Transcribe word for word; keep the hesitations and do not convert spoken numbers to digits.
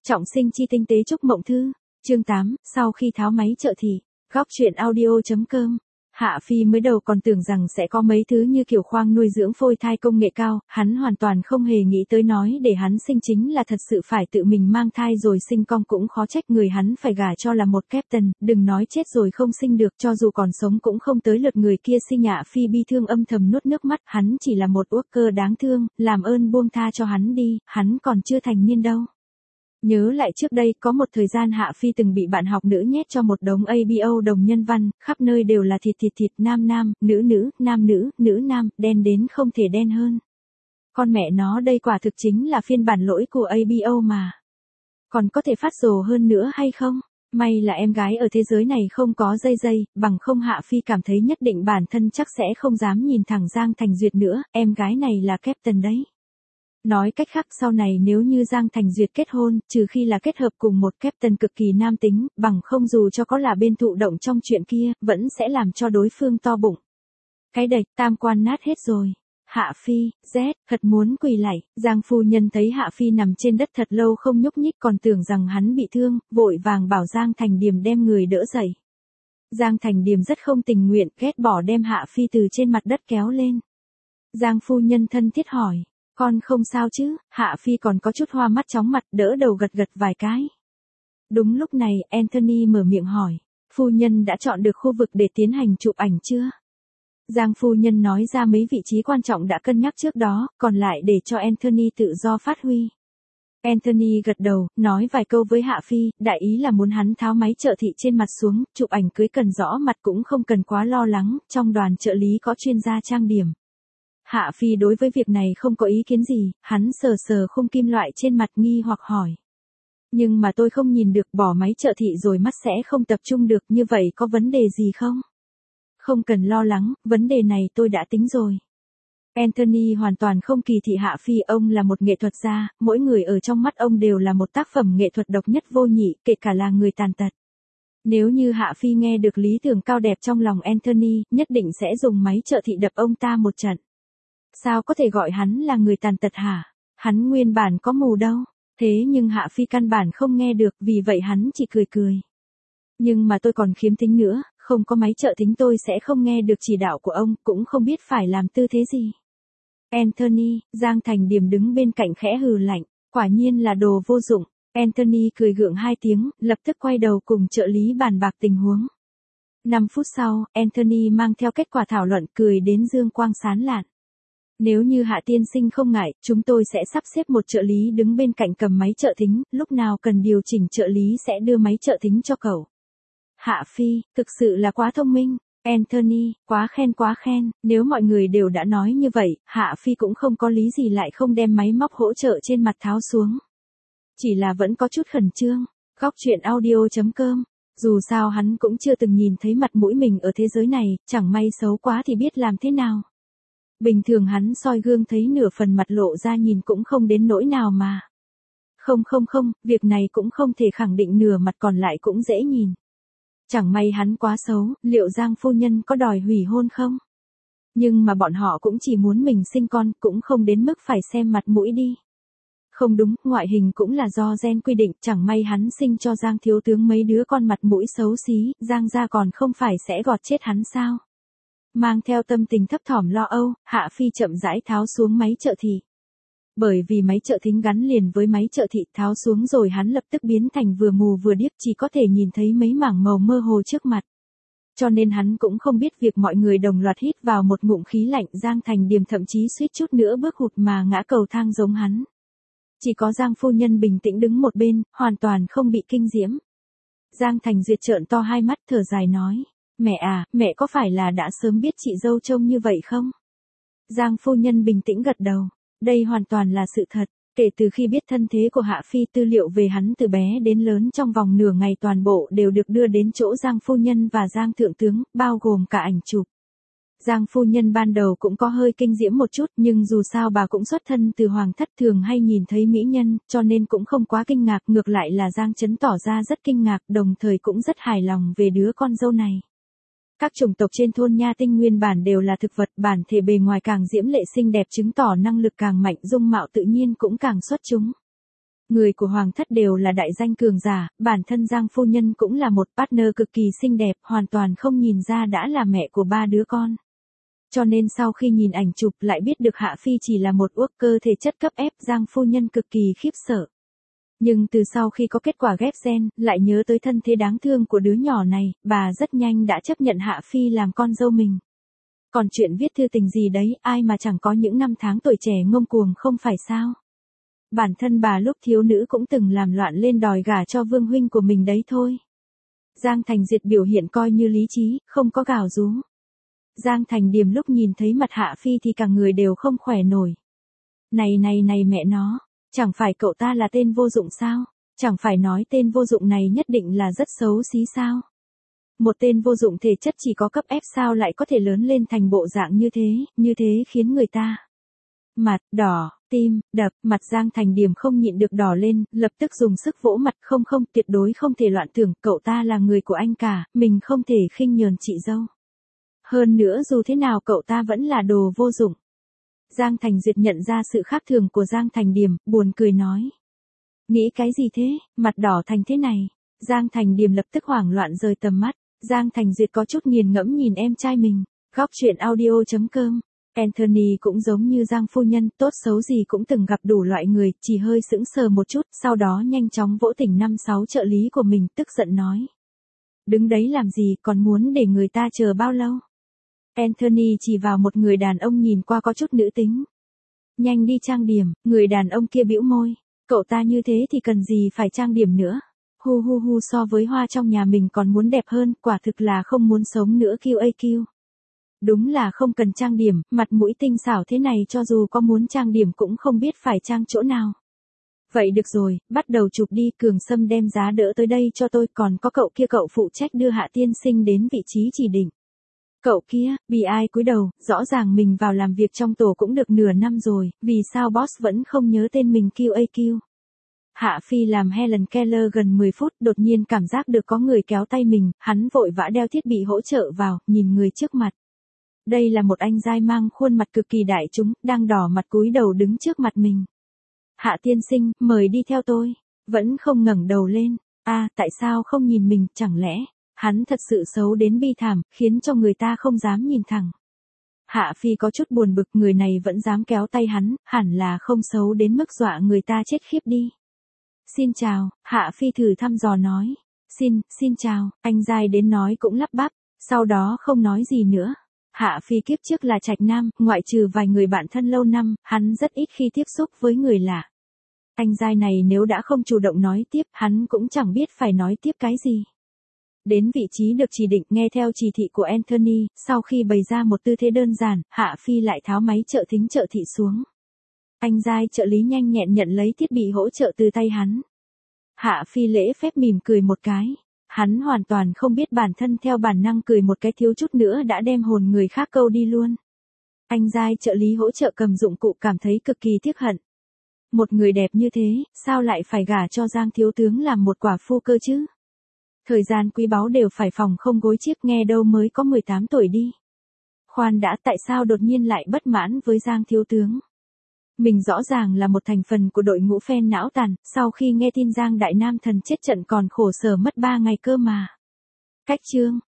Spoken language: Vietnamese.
Trọng sinh chi tinh tế chúc mộng thư, chương tám, sau khi tháo máy trợ thị, góc truyện audio.com. Hạ Phi mới đầu còn tưởng rằng sẽ có mấy thứ như kiểu khoang nuôi dưỡng phôi thai công nghệ cao, hắn hoàn toàn không hề nghĩ tới nói để hắn sinh chính là thật sự phải tự mình mang thai rồi sinh con, cũng khó trách người hắn phải gả cho là một captain, đừng nói chết rồi không sinh được, cho dù còn sống cũng không tới lượt người kia sinh. Hạ Phi bi thương âm thầm nuốt nước mắt, hắn chỉ là một worker đáng thương, làm ơn buông tha cho hắn đi, hắn còn chưa thành niên đâu. Nhớ lại trước đây có một thời gian Hạ Phi từng bị bạn học nữ nhét cho một đống a bê o đồng nhân văn, khắp nơi đều là thịt thịt thịt, nam nam, nữ nữ, nam nữ, nữ nam, đen đến không thể đen hơn. Con mẹ nó, đây quả thực chính là phiên bản lỗi của a bê o mà. Còn có thể phát rồ hơn nữa hay không? May là em gái ở thế giới này không có dây dây, bằng không Hạ Phi cảm thấy nhất định bản thân chắc sẽ không dám nhìn thẳng Giang Thành Duyệt nữa, em gái này là captain đấy. Nói cách khác, sau này nếu như Giang Thành Duyệt kết hôn, trừ khi là kết hợp cùng một captain cực kỳ nam tính, bằng không dù cho có là bên thụ động trong chuyện kia, vẫn sẽ làm cho đối phương to bụng. Cái đệch, tam quan nát hết rồi. Hạ Phi, Z, thật muốn quỳ lạy. Giang phu nhân thấy Hạ Phi nằm trên đất thật lâu không nhúc nhích, còn tưởng rằng hắn bị thương, vội vàng bảo Giang Thành Điềm đem người đỡ dậy. Giang Thành Điềm rất không tình nguyện, ghét bỏ đem Hạ Phi từ trên mặt đất kéo lên. Giang phu nhân thân thiết hỏi. Con không sao chứ? Hạ Phi còn có chút hoa mắt chóng mặt, đỡ đầu gật gật vài cái. Đúng lúc này, Anthony mở miệng hỏi, phu nhân đã chọn được khu vực để tiến hành chụp ảnh chưa? Giang phu nhân nói ra mấy vị trí quan trọng đã cân nhắc trước đó, còn lại để cho Anthony tự do phát huy. Anthony gật đầu, nói vài câu với Hạ Phi, đại ý là muốn hắn tháo máy trợ thị trên mặt xuống, chụp ảnh cưới cần rõ mặt cũng không cần quá lo lắng, trong đoàn trợ lý có chuyên gia trang điểm. Hạ Phi đối với việc này không có ý kiến gì, hắn sờ sờ khung kim loại trên mặt nghi hoặc hỏi. Nhưng mà tôi không nhìn được, bỏ máy trợ thị rồi mắt sẽ không tập trung được, như vậy có vấn đề gì không? Không cần lo lắng, vấn đề này tôi đã tính rồi. Anthony hoàn toàn không kỳ thị Hạ Phi, ông là một nghệ thuật gia, mỗi người ở trong mắt ông đều là một tác phẩm nghệ thuật độc nhất vô nhị, kể cả là người tàn tật. Nếu như Hạ Phi nghe được lý tưởng cao đẹp trong lòng Anthony, nhất định sẽ dùng máy trợ thị đập ông ta một trận. Sao có thể gọi hắn là người tàn tật hả? Hắn nguyên bản có mù đâu. Thế nhưng Hạ Phi căn bản không nghe được, vì vậy hắn chỉ cười cười. Nhưng mà tôi còn khiếm thính nữa, không có máy trợ thính tôi sẽ không nghe được chỉ đạo của ông, cũng không biết phải làm tư thế gì. Anthony, Giang Thành Điềm đứng bên cạnh khẽ hừ lạnh, quả nhiên là đồ vô dụng. Anthony cười gượng hai tiếng, lập tức quay đầu cùng trợ lý bàn bạc tình huống. năm phút sau, Anthony mang theo kết quả thảo luận cười đến dương quang sán lạn. Nếu như Hạ tiên sinh không ngại, chúng tôi sẽ sắp xếp một trợ lý đứng bên cạnh cầm máy trợ thính, lúc nào cần điều chỉnh trợ lý sẽ đưa máy trợ thính cho cậu. Hạ Phi, thực sự là quá thông minh. Anthony, quá khen quá khen, nếu mọi người đều đã nói như vậy, Hạ Phi cũng không có lý gì lại không đem máy móc hỗ trợ trên mặt tháo xuống. Chỉ là vẫn có chút khẩn trương. Góc truyện audio.com. Dù sao hắn cũng chưa từng nhìn thấy mặt mũi mình ở thế giới này, chẳng may xấu quá thì biết làm thế nào. Bình thường hắn soi gương thấy nửa phần mặt lộ ra nhìn cũng không đến nỗi nào mà. Không không không, việc này cũng không thể khẳng định, nửa mặt còn lại cũng dễ nhìn. Chẳng may hắn quá xấu, liệu Giang phu nhân có đòi hủy hôn không? Nhưng mà bọn họ cũng chỉ muốn mình sinh con, cũng không đến mức phải xem mặt mũi đi. Không đúng, ngoại hình cũng là do gen quy định, chẳng may hắn sinh cho Giang thiếu tướng mấy đứa con mặt mũi xấu xí, Giang gia còn không phải sẽ gọt chết hắn sao? Mang theo tâm tình thấp thỏm lo âu, Hạ Phi chậm rãi tháo xuống máy trợ thị. Bởi vì máy trợ thính gắn liền với máy trợ thị, tháo xuống rồi hắn lập tức biến thành vừa mù vừa điếc, chỉ có thể nhìn thấy mấy mảng màu mơ hồ trước mặt. Cho nên hắn cũng không biết việc mọi người đồng loạt hít vào một ngụm khí lạnh, Giang Thành Điềm thậm chí suýt chút nữa bước hụt mà ngã cầu thang giống hắn. Chỉ có Giang phu nhân bình tĩnh đứng một bên, hoàn toàn không bị kinh diễm. Giang Thành Duyệt trợn to hai mắt thở dài nói. Mẹ à, mẹ có phải là đã sớm biết chị dâu trông như vậy không? Giang phu nhân bình tĩnh gật đầu. Đây hoàn toàn là sự thật. Kể từ khi biết thân thế của Hạ Phi, tư liệu về hắn từ bé đến lớn trong vòng nửa ngày toàn bộ đều được đưa đến chỗ Giang phu nhân và Giang thượng tướng, bao gồm cả ảnh chụp. Giang phu nhân ban đầu cũng có hơi kinh diễm một chút, nhưng dù sao bà cũng xuất thân từ hoàng thất, thường hay nhìn thấy mỹ nhân, cho nên cũng không quá kinh ngạc, ngược lại là Giang Trấn tỏ ra rất kinh ngạc, đồng thời cũng rất hài lòng về đứa con dâu này. Các chủng tộc trên thôn Nha Tinh nguyên bản đều là thực vật, bản thể bề ngoài càng diễm lệ xinh đẹp chứng tỏ năng lực càng mạnh, dung mạo tự nhiên cũng càng xuất chúng. Người của Hoàng thất đều là đại danh cường giả, bản thân Giang phu nhân cũng là một partner cực kỳ xinh đẹp, hoàn toàn không nhìn ra đã là mẹ của ba đứa con. Cho nên sau khi nhìn ảnh chụp lại biết được Hạ Phi chỉ là một uốc cơ thể chất cấp ép, Giang phu nhân cực kỳ khiếp sợ. Nhưng từ sau khi có kết quả ghép gen, lại nhớ tới thân thế đáng thương của đứa nhỏ này, bà rất nhanh đã chấp nhận Hạ Phi làm con dâu mình. Còn chuyện viết thư tình gì đấy, ai mà chẳng có những năm tháng tuổi trẻ ngông cuồng không phải sao? Bản thân bà lúc thiếu nữ cũng từng làm loạn lên đòi gả cho vương huynh của mình đấy thôi. Giang Thành Diệt biểu hiện coi như lý trí, không có gào rú. Giang Thành Điềm lúc nhìn thấy mặt Hạ Phi thì cả người đều không khỏe nổi. Này này này mẹ nó, chẳng phải cậu ta là tên vô dụng sao? Chẳng phải nói tên vô dụng này nhất định là rất xấu xí sao? Một tên vô dụng thể chất chỉ có cấp ép sao lại có thể lớn lên thành bộ dạng như thế, như thế khiến người ta mặt đỏ, tim đập, mặt Giang Thành Điềm không nhịn được đỏ lên, lập tức dùng sức vỗ mặt, không không, tuyệt đối không thể loạn tưởng, cậu ta là người của anh cả, mình không thể khinh nhờn chị dâu. Hơn nữa dù thế nào cậu ta vẫn là đồ vô dụng. Giang Thành Duyệt nhận ra sự khác thường của Giang Thành Điềm, buồn cười nói. Nghĩ cái gì thế, mặt đỏ thành thế này. Giang Thành Điềm lập tức hoảng loạn rời tầm mắt. Giang Thành Duyệt có chút nghiền ngẫm nhìn em trai mình. Góc truyện audio chấm com. Anthony cũng giống như Giang phu nhân, tốt xấu gì cũng từng gặp đủ loại người, chỉ hơi sững sờ một chút, sau đó nhanh chóng vỗ tỉnh năm sáu trợ lý của mình, tức giận nói. Đứng đấy làm gì, còn muốn để người ta chờ bao lâu? Anthony chỉ vào một người đàn ông nhìn qua có chút nữ tính. Nhanh đi trang điểm, người đàn ông kia bĩu môi. Cậu ta như thế thì cần gì phải trang điểm nữa. Hu hu hu, so với hoa trong nhà mình còn muốn đẹp hơn, quả thực là không muốn sống nữa quy a quy. Đúng là không cần trang điểm, mặt mũi tinh xảo thế này cho dù có muốn trang điểm cũng không biết phải trang chỗ nào. Vậy được rồi, bắt đầu chụp đi, Cường Sâm đem giá đỡ tới đây cho tôi, còn có cậu kia cậu phụ trách đưa Hạ tiên sinh đến vị trí chỉ định. Cậu kia, bị ai cúi đầu, rõ ràng mình vào làm việc trong tổ cũng được nửa năm rồi, vì sao boss vẫn không nhớ tên mình quy a quy. Hạ Phi làm Helen Keller gần mười phút, đột nhiên cảm giác được có người kéo tay mình, hắn vội vã đeo thiết bị hỗ trợ vào, nhìn người trước mặt. Đây là một anh giai mang khuôn mặt cực kỳ đại chúng, đang đỏ mặt cúi đầu đứng trước mặt mình. Hạ tiên sinh, mời đi theo tôi. Vẫn không ngẩng đầu lên. A, à, tại sao không nhìn mình, chẳng lẽ hắn thật sự xấu đến bi thảm, khiến cho người ta không dám nhìn thẳng. Hạ Phi có chút buồn bực, người này vẫn dám kéo tay hắn, hẳn là không xấu đến mức dọa người ta chết khiếp đi. Xin chào, Hạ Phi thử thăm dò nói. Xin, xin chào, anh giai đến nói cũng lắp bắp, sau đó không nói gì nữa. Hạ Phi kiếp trước là trạch nam, ngoại trừ vài người bạn thân lâu năm, hắn rất ít khi tiếp xúc với người lạ. Anh giai này nếu đã không chủ động nói tiếp, hắn cũng chẳng biết phải nói tiếp cái gì. Đến vị trí được chỉ định, nghe theo chỉ thị của Anthony, sau khi bày ra một tư thế đơn giản, Hạ Phi lại tháo máy trợ thính trợ thị xuống. Anh giai trợ lý nhanh nhẹn nhận lấy thiết bị hỗ trợ từ tay hắn. Hạ Phi lễ phép mỉm cười một cái. Hắn hoàn toàn không biết bản thân theo bản năng cười một cái thiếu chút nữa đã đem hồn người khác câu đi luôn. Anh giai trợ lý hỗ trợ cầm dụng cụ cảm thấy cực kỳ tiếc hận. Một người đẹp như thế, sao lại phải gả cho Giang thiếu tướng làm một quả phu cơ chứ? Thời gian quý báu đều phải phòng không gối chiếc, nghe đâu mới có mười tám tuổi đi. Khoan đã, tại sao đột nhiên lại bất mãn với Giang thiếu tướng? Mình rõ ràng là một thành phần của đội ngũ fan não tàn, sau khi nghe tin Giang Đại Nam thần chết trận còn khổ sở mất ba ngày cơ mà. Cách chương,